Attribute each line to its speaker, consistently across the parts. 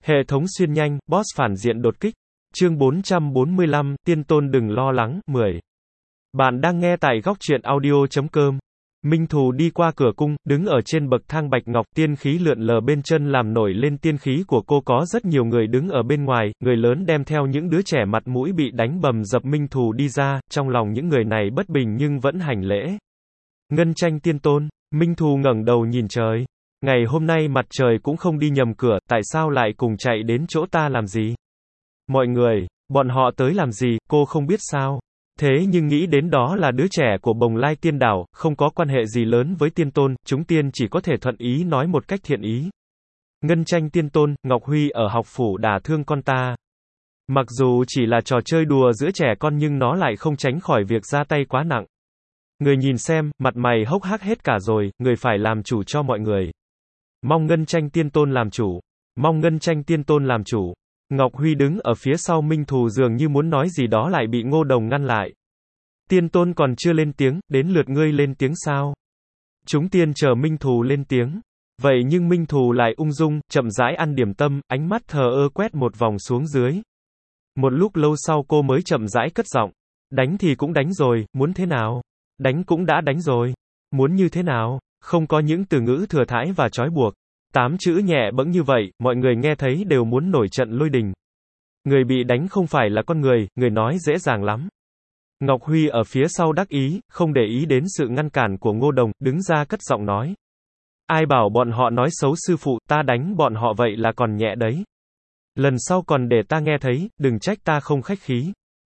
Speaker 1: Hệ thống xuyên nhanh, boss phản diện đột kích. Chương 445, Tiên Tôn đừng lo lắng, 10. Bạn đang nghe tại góc truyện audio.com. Minh Thù đi qua cửa cung, đứng ở trên bậc thang bạch ngọc, tiên khí lượn lờ bên chân làm nổi lên tiên khí của cô. Có rất nhiều người đứng ở bên ngoài, người lớn đem theo những đứa trẻ mặt mũi bị đánh bầm dập. Minh Thù đi ra, trong lòng những người này bất bình nhưng vẫn hành lễ. Ngân tranh Tiên Tôn. Minh Thù ngẩng đầu nhìn trời. Ngày hôm nay mặt trời cũng không đi nhầm cửa, tại sao lại cùng chạy đến chỗ ta làm gì? Mọi người, bọn họ tới làm gì, cô không biết sao? Thế nhưng nghĩ đến đó là đứa trẻ của Bồng Lai Tiên Đảo, không có quan hệ gì lớn với Tiên Tôn, chúng tiên chỉ có thể thuận ý nói một cách thiện ý. Ngân tranh Tiên Tôn, Ngọc Huy ở học phủ đả thương con ta. Mặc dù chỉ là trò chơi đùa giữa trẻ con nhưng nó lại không tránh khỏi việc ra tay quá nặng. Người nhìn xem, mặt mày hốc hác hết cả rồi, người phải làm chủ cho mọi người. Mong Ngân tranh Tiên Tôn làm chủ. Mong Ngân tranh Tiên Tôn làm chủ. Ngọc Huy đứng ở phía sau Minh Thù dường như muốn nói gì đó lại bị Ngô Đồng ngăn lại. Tiên Tôn còn chưa lên tiếng, đến lượt ngươi lên tiếng sao? Chúng tiên chờ Minh Thù lên tiếng. Vậy nhưng Minh Thù lại ung dung, chậm rãi ăn điểm tâm, ánh mắt thờ ơ quét một vòng xuống dưới. Một lúc lâu sau cô mới chậm rãi cất giọng. Đánh thì cũng đánh rồi, muốn thế nào? Đánh cũng đã đánh rồi. Muốn như thế nào? Không có những từ ngữ thừa thãi và trói buộc. 8 chữ nhẹ bẫng như vậy, mọi người nghe thấy đều muốn nổi trận lôi đình. Người bị đánh không phải là con người nói dễ dàng lắm. Ngọc Huy ở phía sau đắc ý, không để ý đến sự ngăn cản của Ngô Đồng, đứng ra cất giọng nói. Ai bảo bọn họ nói xấu sư phụ, ta đánh bọn họ vậy là còn nhẹ đấy. Lần sau còn để ta nghe thấy, đừng trách ta không khách khí.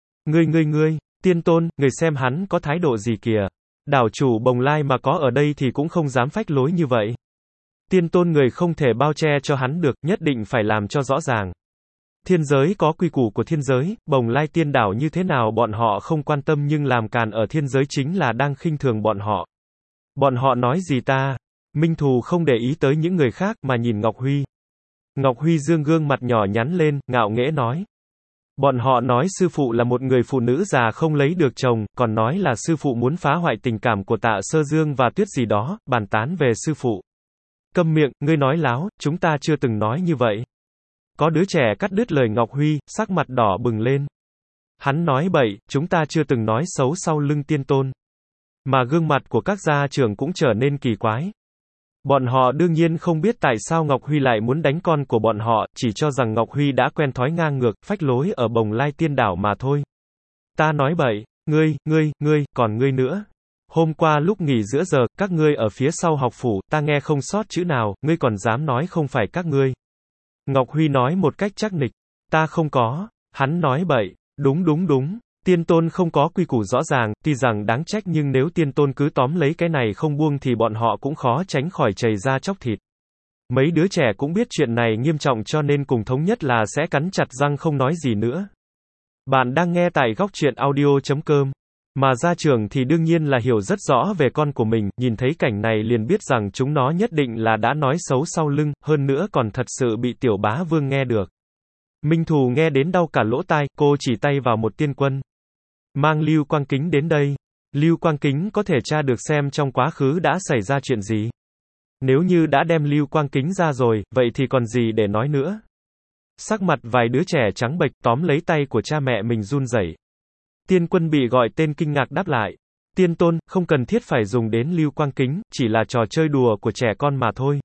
Speaker 1: Ngươi, Tiên Tôn, người xem hắn có thái độ gì kìa. Đảo chủ Bồng Lai mà có ở đây thì cũng không dám phách lối như vậy. Tiên Tôn người không thể bao che cho hắn được, nhất định phải làm cho rõ ràng. Thiên giới có quy củ của thiên giới, Bồng Lai Tiên Đảo như thế nào bọn họ không quan tâm nhưng làm càn ở thiên giới chính là đang khinh thường bọn họ. Bọn họ nói gì ta? Minh Thù không để ý tới những người khác mà nhìn Ngọc Huy. Ngọc Huy dương gương mặt nhỏ nhắn lên, ngạo nghễ nói. Bọn họ nói sư phụ là một người phụ nữ già không lấy được chồng, còn nói là sư phụ muốn phá hoại tình cảm của Tạ Sơ Dương và Tuyết gì đó, bàn tán về sư phụ. Câm miệng, ngươi nói láo, chúng ta chưa từng nói như vậy. Có đứa trẻ cắt đứt lời Ngọc Huy, sắc mặt đỏ bừng lên. Hắn nói bậy, chúng ta chưa từng nói xấu sau lưng Tiên Tôn. Mà gương mặt của các gia trưởng cũng trở nên kỳ quái. Bọn họ đương nhiên không biết tại sao Ngọc Huy lại muốn đánh con của bọn họ, chỉ cho rằng Ngọc Huy đã quen thói ngang ngược, phách lối ở Bồng Lai Tiên Đảo mà thôi. Ta nói bậy, ngươi, còn ngươi nữa. Hôm qua lúc nghỉ giữa giờ, các ngươi ở phía sau học phủ, ta nghe không sót chữ nào, ngươi còn dám nói không phải các ngươi. Ngọc Huy nói một cách chắc nịch. Ta không có. Hắn nói bậy. Đúng. Tiên Tôn không có quy củ rõ ràng, tuy rằng đáng trách nhưng nếu Tiên Tôn cứ tóm lấy cái này không buông thì bọn họ cũng khó tránh khỏi chảy ra chóc thịt. Mấy đứa trẻ cũng biết chuyện này nghiêm trọng cho nên cùng thống nhất là sẽ cắn chặt răng không nói gì nữa. Bạn đang nghe tại góc truyện audio.com. Mà gia trưởng thì đương nhiên là hiểu rất rõ về con của mình, nhìn thấy cảnh này liền biết rằng chúng nó nhất định là đã nói xấu sau lưng, hơn nữa còn thật sự bị tiểu bá vương nghe được. Minh Thù nghe đến đau cả lỗ tai, cô chỉ tay vào một tiên quân. Mang Lưu Quang Kính đến đây. Lưu Quang Kính có thể tra được xem trong quá khứ đã xảy ra chuyện gì. Nếu như đã đem Lưu Quang Kính ra rồi, vậy thì còn gì để nói nữa. Sắc mặt vài đứa trẻ trắng bệch tóm lấy tay của cha mẹ mình run rẩy. Tiên quân bị gọi tên kinh ngạc đáp lại. Tiên Tôn, không cần thiết phải dùng đến Lưu Quang Kính, chỉ là trò chơi đùa của trẻ con mà thôi.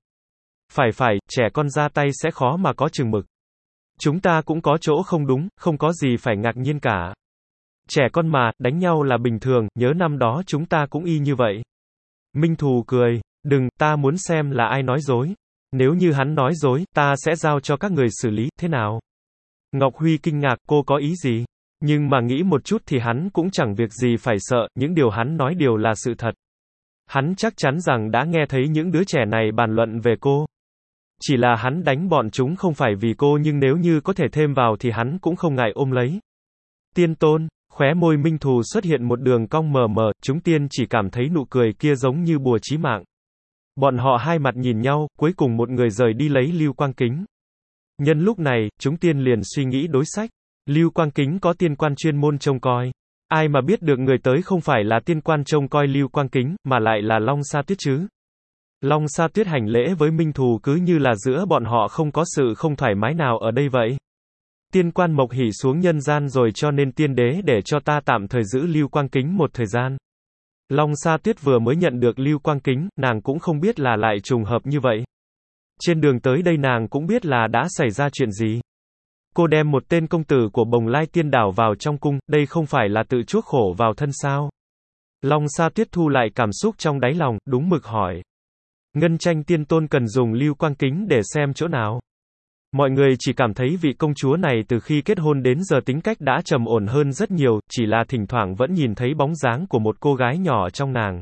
Speaker 1: Phải, trẻ con ra tay sẽ khó mà có chừng mực. Chúng ta cũng có chỗ không đúng, không có gì phải ngạc nhiên cả. Trẻ con mà, đánh nhau là bình thường, nhớ năm đó chúng ta cũng y như vậy. Minh Thù cười. Đừng, ta muốn xem là ai nói dối. Nếu như hắn nói dối, ta sẽ giao cho các người xử lý, thế nào? Ngọc Huy kinh ngạc, cô có ý gì? Nhưng mà nghĩ một chút thì hắn cũng chẳng việc gì phải sợ, những điều hắn nói đều là sự thật. Hắn chắc chắn rằng đã nghe thấy những đứa trẻ này bàn luận về cô. Chỉ là hắn đánh bọn chúng không phải vì cô nhưng nếu như có thể thêm vào thì hắn cũng không ngại ôm lấy. Tiên Tôn, khóe môi Minh Thù xuất hiện một đường cong mờ mờ, chúng tiên chỉ cảm thấy nụ cười kia giống như bùa chí mạng. Bọn họ hai mặt nhìn nhau, cuối cùng một người rời đi lấy Lưu Quang Kính. Nhân lúc này, chúng tiên liền suy nghĩ đối sách. Lưu Quang Kính có tiên quan chuyên môn trông coi. Ai mà biết được người tới không phải là tiên quan trông coi Lưu Quang Kính, mà lại là Long Sa Tuyết chứ. Long Sa Tuyết hành lễ với Minh Thù cứ như là giữa bọn họ không có sự không thoải mái nào ở đây vậy. Tiên quan Mộc Hỷ xuống nhân gian rồi cho nên tiên đế để cho ta tạm thời giữ Lưu Quang Kính một thời gian. Long Sa Tuyết vừa mới nhận được Lưu Quang Kính, nàng cũng không biết là lại trùng hợp như vậy. Trên đường tới đây nàng cũng biết là đã xảy ra chuyện gì. Cô đem một tên công tử của Bồng Lai Tiên Đảo vào trong cung, đây không phải là tự chuốc khổ vào thân sao? Long Sa Tuyết thu lại cảm xúc trong đáy lòng, đúng mực hỏi. Ngân Tranh Tiên Tôn cần dùng Lưu Quang Kính để xem chỗ nào? Mọi người chỉ cảm thấy vị công chúa này từ khi kết hôn đến giờ tính cách đã trầm ổn hơn rất nhiều, chỉ là thỉnh thoảng vẫn nhìn thấy bóng dáng của một cô gái nhỏ trong nàng.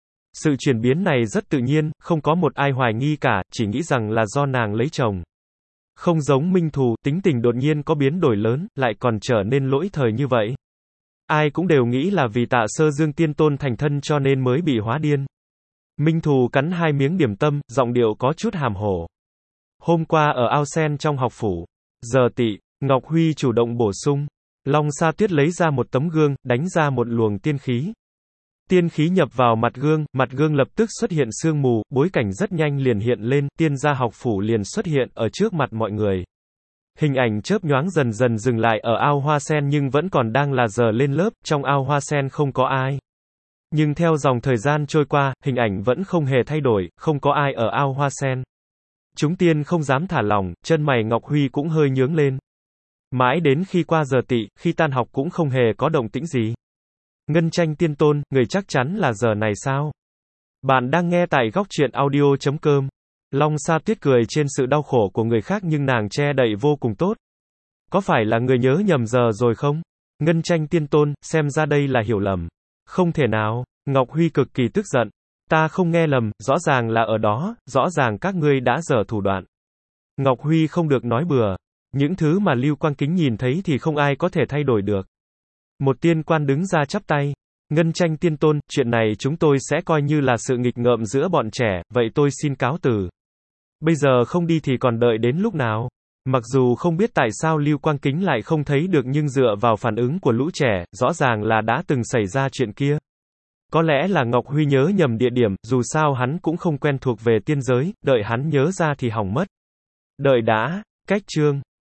Speaker 1: Sự chuyển biến này rất tự nhiên, không có một ai hoài nghi cả, chỉ nghĩ rằng là do nàng lấy chồng. Không giống Minh Thù, tính tình đột nhiên có biến đổi lớn, lại còn trở nên lỗi thời như vậy. Ai cũng đều nghĩ là vì Tạ Sơ Dương Tiên Tôn thành thân cho nên mới bị hóa điên. Minh Thù cắn 2 miếng điểm tâm, giọng điệu có chút hàm hổ. Hôm qua ở ao sen trong học phủ, giờ tỵ, Ngọc Huy chủ động bổ sung. Long Sa Tuyết lấy ra một tấm gương, đánh ra một luồng tiên khí. Tiên khí nhập vào mặt gương lập tức xuất hiện sương mù, bối cảnh rất nhanh liền hiện lên, tiên gia học phủ liền xuất hiện ở trước mặt mọi người. Hình ảnh chớp nhoáng dần dần dừng lại ở ao hoa sen nhưng vẫn còn đang là giờ lên lớp, trong ao hoa sen không có ai. Nhưng theo dòng thời gian trôi qua, hình ảnh vẫn không hề thay đổi, không có ai ở ao hoa sen. Chúng tiên không dám thả lỏng, chân mày Ngọc Huy cũng hơi nhướng lên. Mãi đến khi qua giờ tỵ, khi tan học cũng không hề có động tĩnh gì. Ngân Tranh Tiên Tôn, người chắc chắn là giờ này sao? Bạn đang nghe tại góc truyện audio.com. Long Sa Tuyết cười trên sự đau khổ của người khác nhưng nàng che đậy vô cùng tốt. Có phải là người nhớ nhầm giờ rồi không? Ngân Tranh Tiên Tôn, xem ra đây là hiểu lầm. Không thể nào, Ngọc Huy cực kỳ tức giận. Ta không nghe lầm, rõ ràng là ở đó, rõ ràng các ngươi đã dở thủ đoạn. Ngọc Huy không được nói bừa. Những thứ mà Lưu Quang Kính nhìn thấy thì không ai có thể thay đổi được. Một tiên quan đứng ra chắp tay. Ngân Tranh Tiên Tôn, chuyện này chúng tôi sẽ coi như là sự nghịch ngợm giữa bọn trẻ, vậy tôi xin cáo từ. Bây giờ không đi thì còn đợi đến lúc nào? Mặc dù không biết tại sao Lưu Quang Kính lại không thấy được nhưng dựa vào phản ứng của lũ trẻ, rõ ràng là đã từng xảy ra chuyện kia. Có lẽ là Ngọc Huy nhớ nhầm địa điểm, dù sao hắn cũng không quen thuộc về tiên giới, đợi hắn nhớ ra thì hỏng mất. Đợi đã, cách chương.